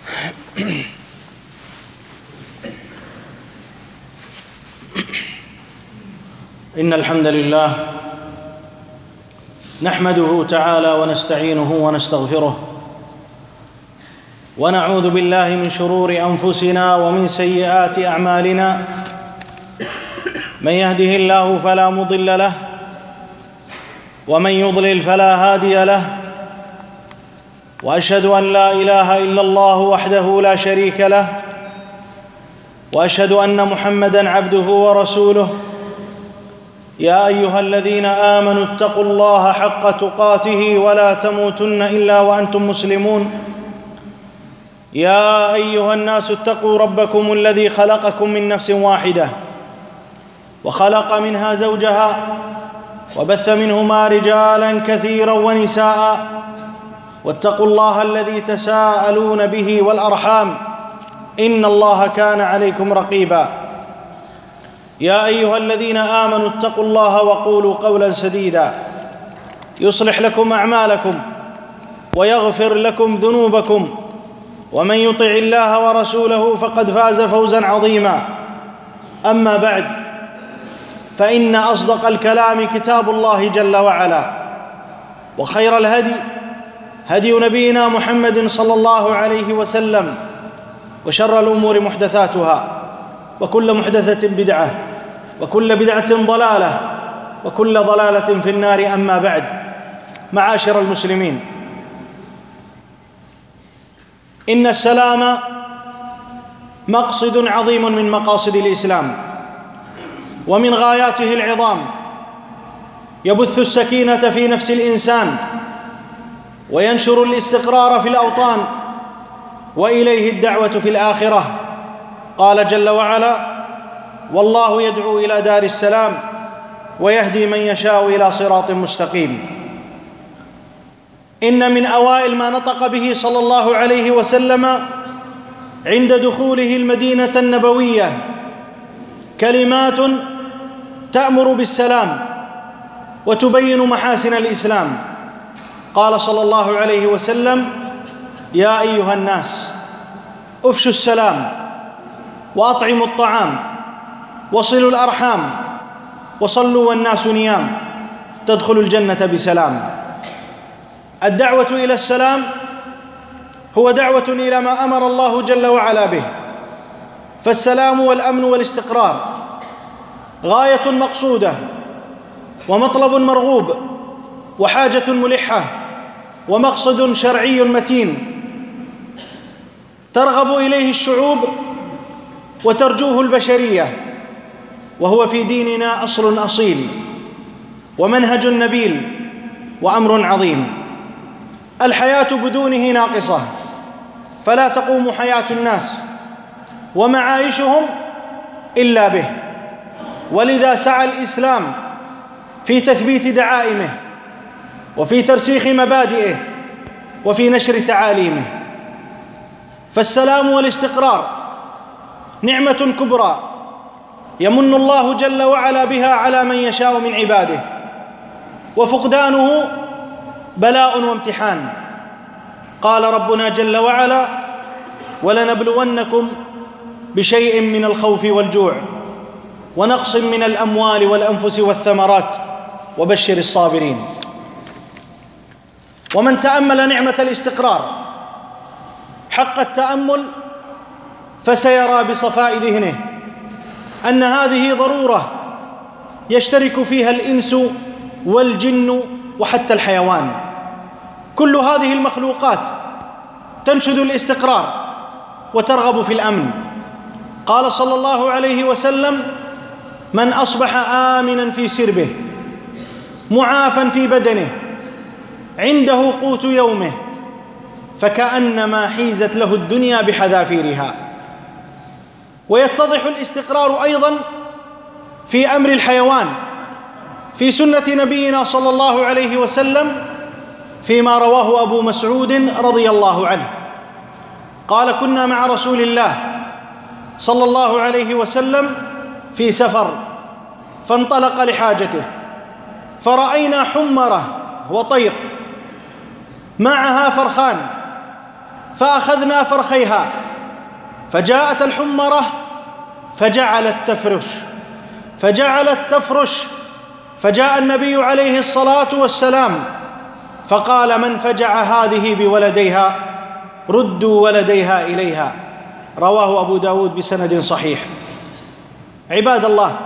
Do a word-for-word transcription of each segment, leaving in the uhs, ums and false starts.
إن الحمد لله نحمده تعالى ونستعينه ونستغفره ونعوذ بالله من شرور أنفسنا ومن سيئات أعمالنا. من يهده الله فلا مضل له ومن يضلل فلا هادي له، وأشهد أن لا إله إلا الله وحده لا شريك له، وأشهد أن محمدًا عبده ورسوله. يا أيها الذين آمنوا اتقوا الله حق تقاته ولا تموتن إلا وأنتم مسلمون. يا أيها الناس اتقوا ربكم الذي خلقكم من نفس واحدة وخلق منها زوجها وبث منهما رجالاً كثيراً ونساء، واتقوا الله الذي تساءلون به والأرحام إن الله كان عليكم رقيباً. يا أيها الذين آمنوا اتقوا الله وقولوا قولاً سديداً يصلح لكم أعمالكم ويغفر لكم ذنوبكم، ومن يطع الله ورسوله فقد فاز فوزاً عظيماً. أما بعد، فإن أصدق الكلام كتاب الله جل وعلا، وخير الهدي هدي نبينا محمد صلى الله عليه وسلم، وشر الأمور محدثاتها، وكل محدثة بدعة، وكل بدعة ضلالة، وكل ضلالة في النار. أما بعد، معاشر المسلمين، إن السلام مقصد عظيم من مقاصد الإسلام ومن غاياته العظام، يبث السكينة في نفس الإنسان وينشر الاستقرار في الأوطان، وإليه الدعوة في الآخرة. قال جل وعلا: والله يدعو إلى دار السلام ويهدي من يشاء إلى صراط مستقيم. إن من أوائل ما نطق به صلى الله عليه وسلم عند دخوله المدينة النبوية كلمات تأمر بالسلام وتبين محاسن الإسلام. قال صلى الله عليه وسلم: يا أيها الناس أفشوا السلام وأطعموا الطعام وصلوا الأرحام وصلوا والناس نيام تدخلوا الجنة بسلام. الدعوة إلى السلام هو دعوة إلى ما أمر الله جل وعلا به، فالسلام والأمن والاستقرار غاية مقصودة ومطلب مرغوب وحاجة ملحة ومقصد شرعي متين ترغب إليه الشعوب وترجوه البشرية، وهو في ديننا أصل أصيل ومنهج نبيل وأمر عظيم. الحياة بدونه ناقصة، فلا تقوم حياة الناس ومعايشهم إلا به، ولذا سعى الإسلام في تثبيت دعائمه وفي ترسيخ مبادئه وفي نشر تعاليمه. فالسلام والاستقرار نعمة كبرى يمن الله جل وعلا بها على من يشاء من عباده، وفقدانه بلاء وامتحان. قال ربنا جل وعلا: ولنبلونكم بشيء من الخوف والجوع ونقص من الأموال والأنفس والثمرات وبشر الصابرين. ومن تأمل نعمة الاستقرار حق التأمل فسيرى بصفاء ذهنه أن هذه ضرورة يشترك فيها الإنس والجن وحتى الحيوان. كل هذه المخلوقات تنشد الاستقرار وترغب في الأمن. قال صلى الله عليه وسلم: من أصبح آمناً في سربه معافاً في بدنه عنده قوت يومه فكأنما حيزت له الدنيا بحذافيرها. ويتضح الاستقرار أيضاً في أمر الحيوان في سنة نبينا صلى الله عليه وسلم فيما رواه أبو مسعود رضي الله عنه قال: كنا مع رسول الله صلى الله عليه وسلم في سفر فانطلق لحاجته فرأينا حمرة وطير معها فرخان فأخذنا فرخيها، فجاءت الحمرة فجعلت تفرش فجعلت تفرش فجاء النبي عليه الصلاة والسلام فقال: من فجع هذه بولديها ردوا ولديها إليها. رواه أبو داود بسند صحيح. عباد الله،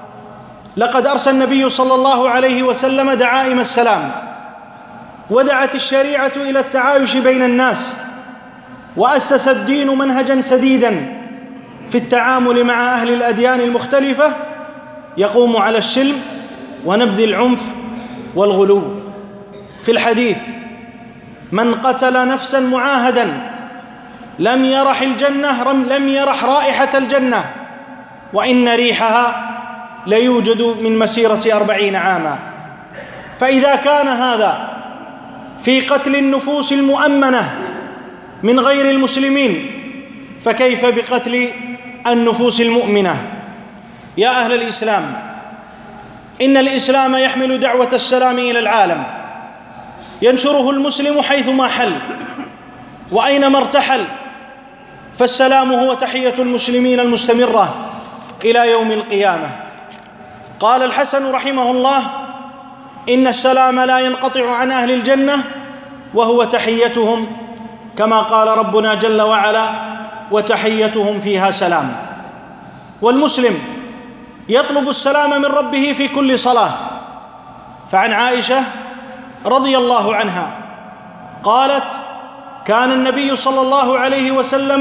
لقد أرسل النبي صلى الله عليه وسلم دعائم السلام، ودعت الشريعة إلى التعايش بين الناس، وأسس الدين منهجا سديدا في التعامل مع أهل الأديان المختلفة يقوم على السلم ونبذ العنف والغلو. في الحديث: من قتل نفسا معاهدا لم يرح الجنة لم يرح رائحة الجنة وإن ريحها ليوجد من مسيرة أربعين عاما. فإذا كان هذا في قتل النفوس المؤمنة من غير المسلمين، فكيف بقتل النفوس المؤمنة؟ يا أهل الإسلام، إن الإسلام يحمل دعوة السلام إلى العالم، ينشره المسلم حيثما حل وأينما ارتحل، فالسلام هو تحية المسلمين المستمرة إلى يوم القيامة. قال الحسن رحمه الله: إن السلام لا ينقطع عن أهل الجنة وهو تحيتهم، كما قال ربنا جل وعلا: وتحيتهم فيها سلام. والمسلم يطلب السلام من ربه في كل صلاة. فعن عائشة رضي الله عنها قالت: كان النبي صلى الله عليه وسلم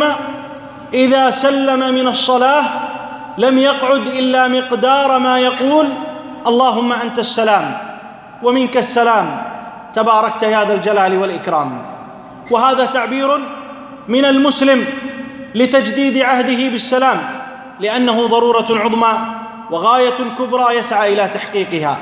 إذا سلم من الصلاة لم يقعد إلا مقدار ما يقول: اللهم أنت السلام ومنك السلام تباركت يا ذا الجلال والإكرام. وهذا تعبير من المسلم لتجديد عهده بالسلام، لأنه ضرورة عظمى وغاية كبرى يسعى إلى تحقيقها.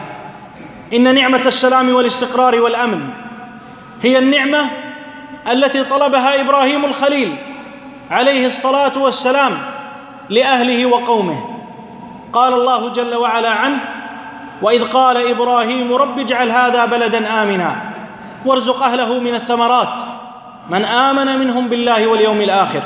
إن نعمة السلام والاستقرار والأمن هي النعمة التي طلبها إبراهيم الخليل عليه الصلاة والسلام لأهله وقومه. قال الله جل وعلا عنه: وإذ قال إبراهيم رب اجعل هذا بلدا آمنا وارزق أهله من الثمرات من آمن منهم بالله واليوم الآخر.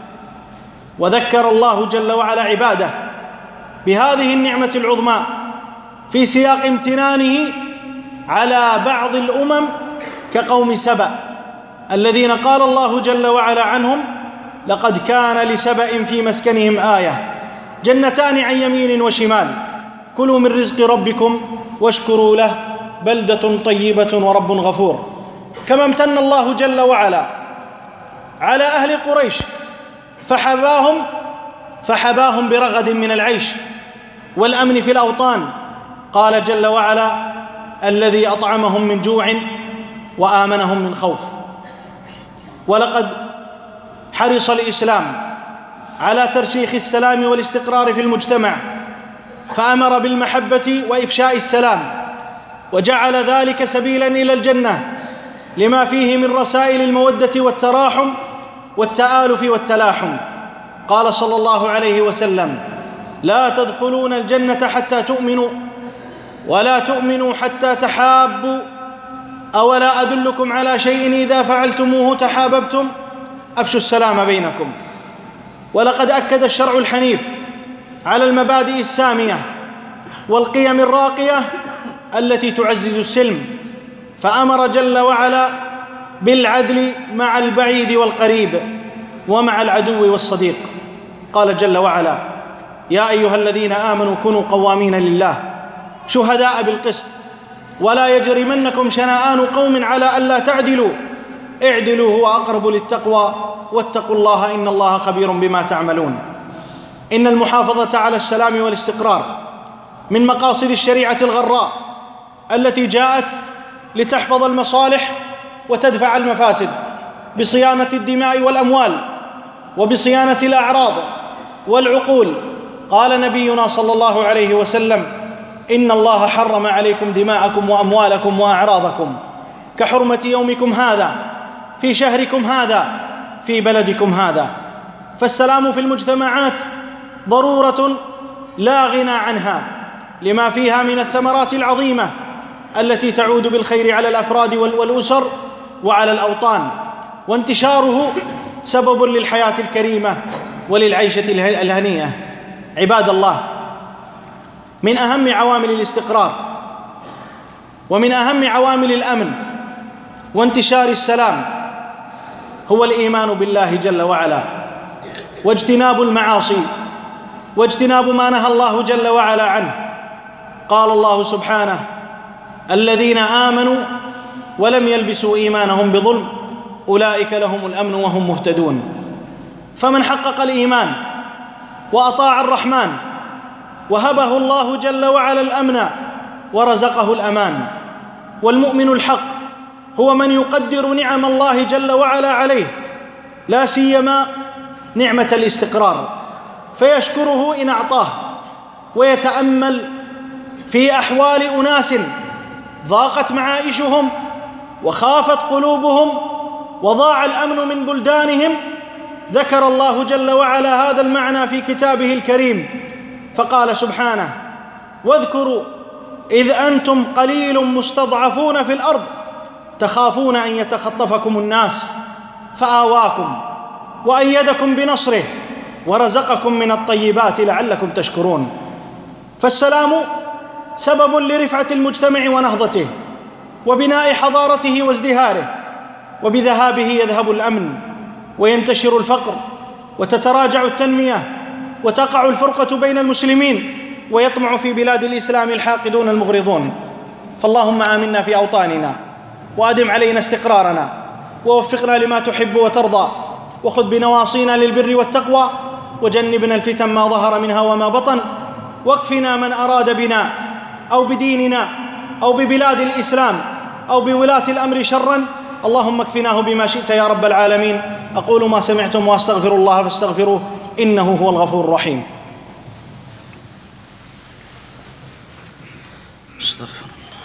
وذكر الله جل وعلا عباده بهذه النعمة العظمى في سياق امتنانه على بعض الأمم كقوم سبأ الذين قال الله جل وعلا عنهم: لقد كان لسبأ في مسكنهم آية جنتان عن يمين وشمال كلوا من رزق ربكم واشكروا له بلدة طيبة ورب غفور. كما امتن الله جل وعلا على أهل قريش فحباهم فحباهم برغد من العيش والأمن في الأوطان. قال جل وعلا: الذي أطعمهم من جوع وآمنهم من خوف. ولقد حرص الإسلام على ترسيخ السلام والاستقرار في المجتمع، فأمر بالمحبة وإفشاء السلام، وجعل ذلك سبيلاً إلى الجنة لما فيه من رسائل المودة والتراحم والتآلف والتلاحم. قال صلى الله عليه وسلم: لا تدخلون الجنة حتى تؤمنوا ولا تؤمنوا حتى تحابوا، أولا أدلكم على شيء إذا فعلتموه تحاببتم؟ أفشوا السلام بينكم. ولقد أكد الشرع الحنيف على المبادئ السامية والقيم الراقية التي تعزز السلم، فأمر جل وعلا بالعدل مع البعيد والقريب ومع العدو والصديق. قال جل وعلا: يا أيها الذين آمنوا كونوا قوامين لله شهداء بالقسط ولا يجرمنكم شنآن قوم على ألا تعدلوا اعدلوا هو أقرب للتقوى واتقوا الله إن الله خبير بما تعملون. إن المحافظة على السلام والاستقرار من مقاصد الشريعة الغراء التي جاءت لتحفظ المصالح وتدفع المفاسد بصيانة الدماء والأموال وبصيانة الأعراض والعقول. قال نبينا صلى الله عليه وسلم: إن الله حرم عليكم دماءكم وأموالكم وأعراضكم كحرمة يومكم هذا في شهركم هذا في بلدكم هذا. فالسلام في المجتمعات ضرورة لا غنى عنها لما فيها من الثمرات العظيمة التي تعود بالخير على الأفراد والأسر وعلى الأوطان. وانتشاره سبب للحياة الكريمة وللعيشة الهنيئة. عباد الله، من أهم عوامل الاستقرار ومن أهم عوامل الأمن وانتشار السلام هو الإيمان بالله جل وعلا، واجتناب المعاصي، واجتناب ما نهى الله جل وعلا عنه. قال الله سبحانه: الذين آمنوا ولم يلبسوا إيمانهم بظلم أولئك لهم الأمن وهم مهتدون. فمن حقق الإيمان وأطاع الرحمن وهبه الله جل وعلا الأمن ورزقه الأمان. والمؤمن الحق هو من يقدر نعم الله جل وعلا عليه، لا سيما نعمة الاستقرار، فيشكره إن أعطاه، ويتأمل في أحوال أناس ضاقت معائشهم وخافت قلوبهم وضاع الأمن من بلدانهم. ذكر الله جل وعلا هذا المعنى في كتابه الكريم فقال سبحانه: واذكروا إذ أنتم قليل مستضعفون في الأرض تخافون أن يتخطفكم الناس فآواكم وأيدكم بنصره ورزقكم من الطيبات لعلكم تشكرون. فالسلام سبب لرفعة المجتمع ونهضته وبناء حضارته وازدهاره، وبذهابه يذهب الأمن وينتشر الفقر وتتراجع التنمية وتقع الفرقة بين المسلمين ويطمع في بلاد الإسلام الحاقدون المغرضون. فاللهم آمنا في أوطاننا وأدم علينا استقرارنا ووفقنا لما تحب وترضى، وخذ بنواصينا للبر والتقوى، وجنبنا الفتن ما ظهر منها وما بطن، واكفنا من أراد بنا أو بديننا أو ببلاد الإسلام أو بولاة الأمر شرا، اللهم اكفناه بما شئت يا رب العالمين. أقول ما سمعتم وأستغفر الله فاستغفروه إنه هو الغفور الرحيم. استغفر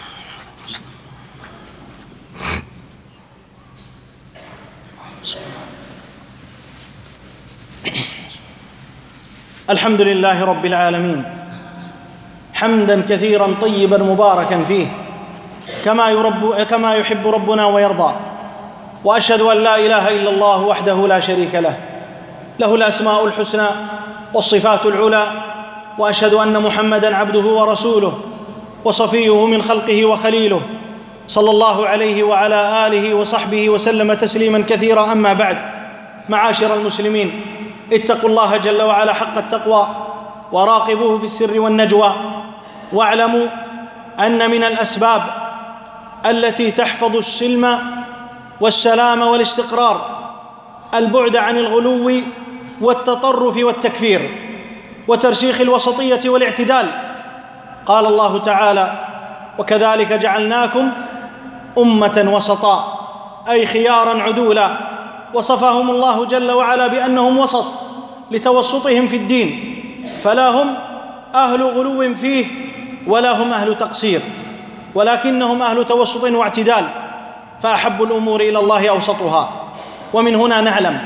الحمد لله رب العالمين، حمدا كثيرا طيبا مباركا فيه كما يرب كما يحب ربنا ويرضى. وأشهد أن لا إله إلا الله وحده لا شريك له، له الأسماء الحسنى والصفات العلى. وأشهد أن محمدًا عبده ورسوله وصفيه من خلقه وخليله، صلى الله عليه وعلى آله وصحبه وسلم تسليماً كثيرا. أما بعد، معاشر المسلمين، اتقوا الله جل وعلا حق التقوى وراقبوه في السر والنجوى، واعلموا أن من الأسباب التي تحفظ السلم والسلام والاستقرار البعد عن الغلو والتطرف والتكفير وترسيخ الوسطية والاعتدال. قال الله تعالى: وكذلك جعلناكم أمة وسطا، أي خياراً عدولا. وصفهم الله جل وعلا بأنهم وسط لتوسطهم في الدين، فلا هم أهل غلو فيه ولا هم أهل تقصير، ولكنهم أهل توسط واعتدال، فأحب الأمور إلى الله أوسطها. ومن هنا نعلم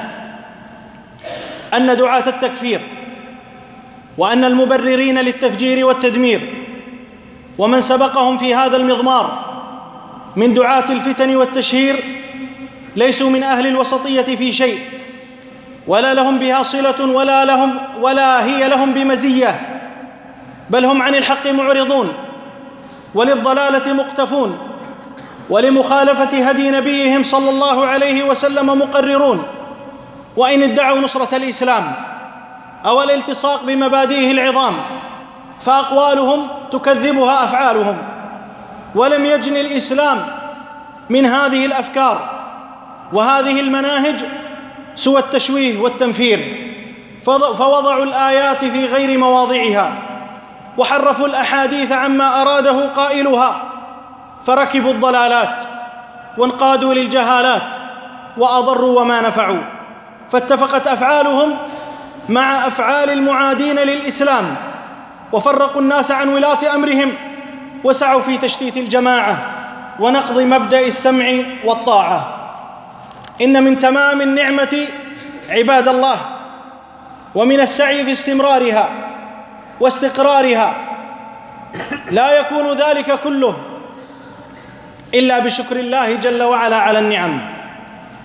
أن دعاة التكفير وأن المبررين للتفجير والتدمير ومن سبقهم في هذا المضمار من دعاة الفتن والتشهير ليسوا من أهل الوسطية في شيء، ولا لهم بها صلة ولا لهم ولا هي لهم بمزية، بل هم عن الحق معرضون وللضلالة مقتفون ولمخالفة هدي نبيهم صلى الله عليه وسلم مقررون. وإن ادعوا نصرة الإسلام أو الالتصاق بمبادئه العظام فأقوالهم تكذبها أفعالهم، ولم يجن الإسلام من هذه الأفكار وهذه المناهج سوى التشويه والتنفير، فوضعوا الآيات في غير مواضعها وحرفوا الأحاديث عما أراده قائلها، فركبوا الضلالات وانقادوا للجهالات وأضروا وما نفعوا، فاتفقت أفعالهم مع أفعال المعادين للإسلام، وفرقوا الناس عن ولاة أمرهم، وسعوا في تشتيت الجماعة ونقض مبدأ السمع والطاعة. إن من تمام النعمة عباد الله ومن السعي في استمرارها واستقرارها لا يكون ذلك كله إلا بشكر الله جل وعلا على النعم.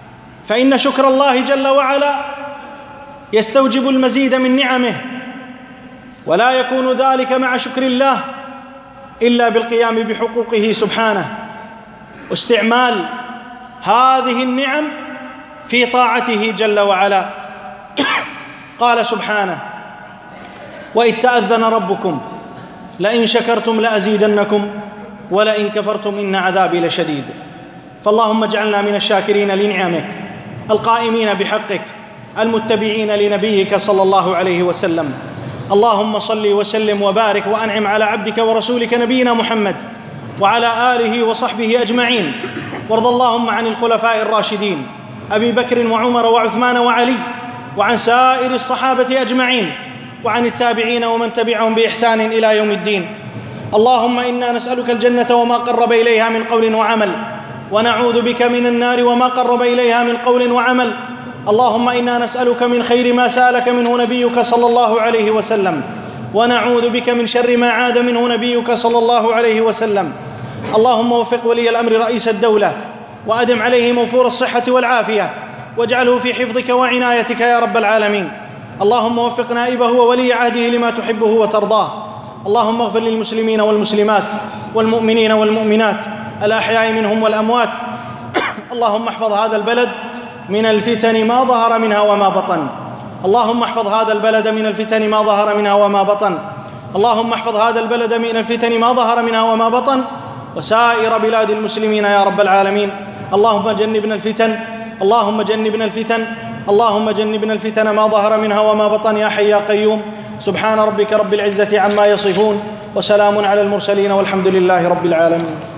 فإن شكر الله جل وعلا يستوجب المزيد من نعمه، ولا يكون ذلك مع شكر الله إلا بالقيام بحقوقه سبحانه واستعمال هذه النعم في طاعته جل وعلا. قال سبحانه: وإذ تأذن ربكم لئن شكرتم لأزيدنكم ولئن كفرتم إن عذابي لشديد. فاللهم اجعلنا من الشاكرين لنعمك القائمين بحقك المتبعين لنبيك صلى الله عليه وسلم. اللهم صل وسلم وبارك وأنعم على عبدك ورسولك نبينا محمد وعلى آله وصحبه أجمعين، وارض اللهم عن الخلفاء الراشدين أبي بكر وعمر وعثمان وعلي، وعن سائر الصحابة أجمعين، وعن التابعين ومن تبعهم بإحسان إلى يوم الدين. اللهم إنا نسألك الجنة وما قرب إليها من قول وعمل، ونعوذ بك من النار وما قرب إليها من قول وعمل. اللهم إنا نسألك من خير ما سألك منه نبيك صلى الله عليه وسلم، ونعوذ بك من شر ما عاد منه نبيك صلى الله عليه وسلم. اللهم وفق ولي الأمر رئيس الدولة، وأدم عليه موفور الصحة والعافية، واجعله في حفظك وعنايتك يا رب العالمين. اللهم وفق نائبه وولي عهده لما تحبه وترضاه. اللهم اغفر للمسلمين والمسلمات والمؤمنين والمؤمنات الأحياء منهم والأموات. اللهم احفظ هذا البلد من الفتن ما ظهر منها وما بطن. اللهم احفظ هذا البلد من الفتن ما ظهر منها وما بطن. اللهم احفظ هذا البلد من الفتن ما ظهر منها وما بطن، وسائر بلاد المسلمين يا رب العالمين. اللهم جنبنا الفتن، اللهم جنبنا الفتن، اللهم جنبنا الفتن ما ظهر منها وما بطن يا حي يا قيوم. سبحان ربك رب العزة عما يصفون، وسلام على المرسلين، والحمد لله رب العالمين.